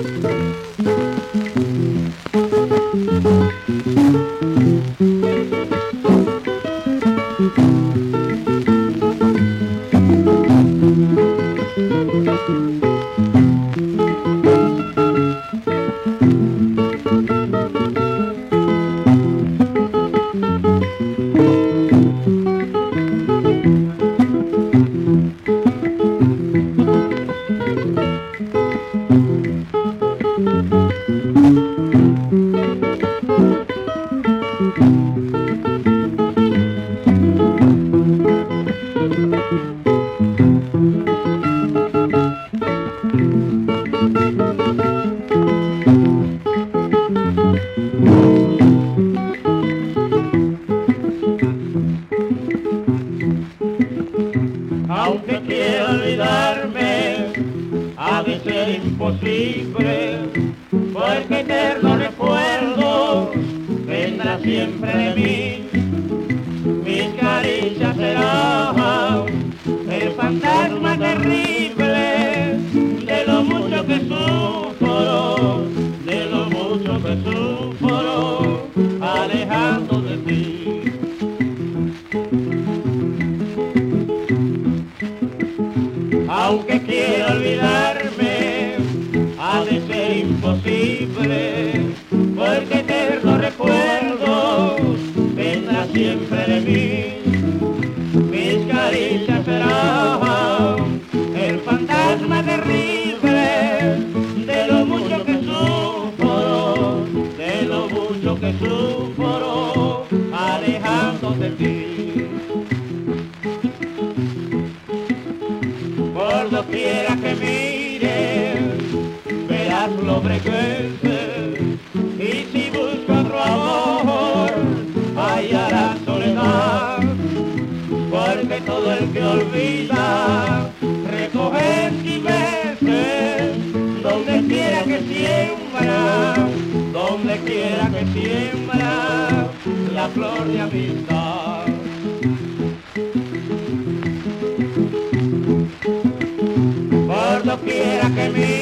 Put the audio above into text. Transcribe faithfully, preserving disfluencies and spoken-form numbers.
Aunque quiera olvidarme, ha de ser imposible, porque eterno recuerdo vendrá siempre de mí. Mis caricias serán el fantasma terrible de lo mucho que sufro, de lo mucho que sufro, alejando de ti. Aunque quiera olvidarme, ha de ser imposible, porque eterno recuerdo vendrá siempre de mí. Mis caricias serán el fantasma terrible de lo mucho que sufro, de lo mucho que sufro, alejando de ti. Por doquiera que mires, verás lo frecuente, y si busco otro amor, hallarás soledad, porque todo el que olvida, recoge y veces, donde quiera que siembra, donde quiera que siembra, la flor de amistad. Por doquiera que mires,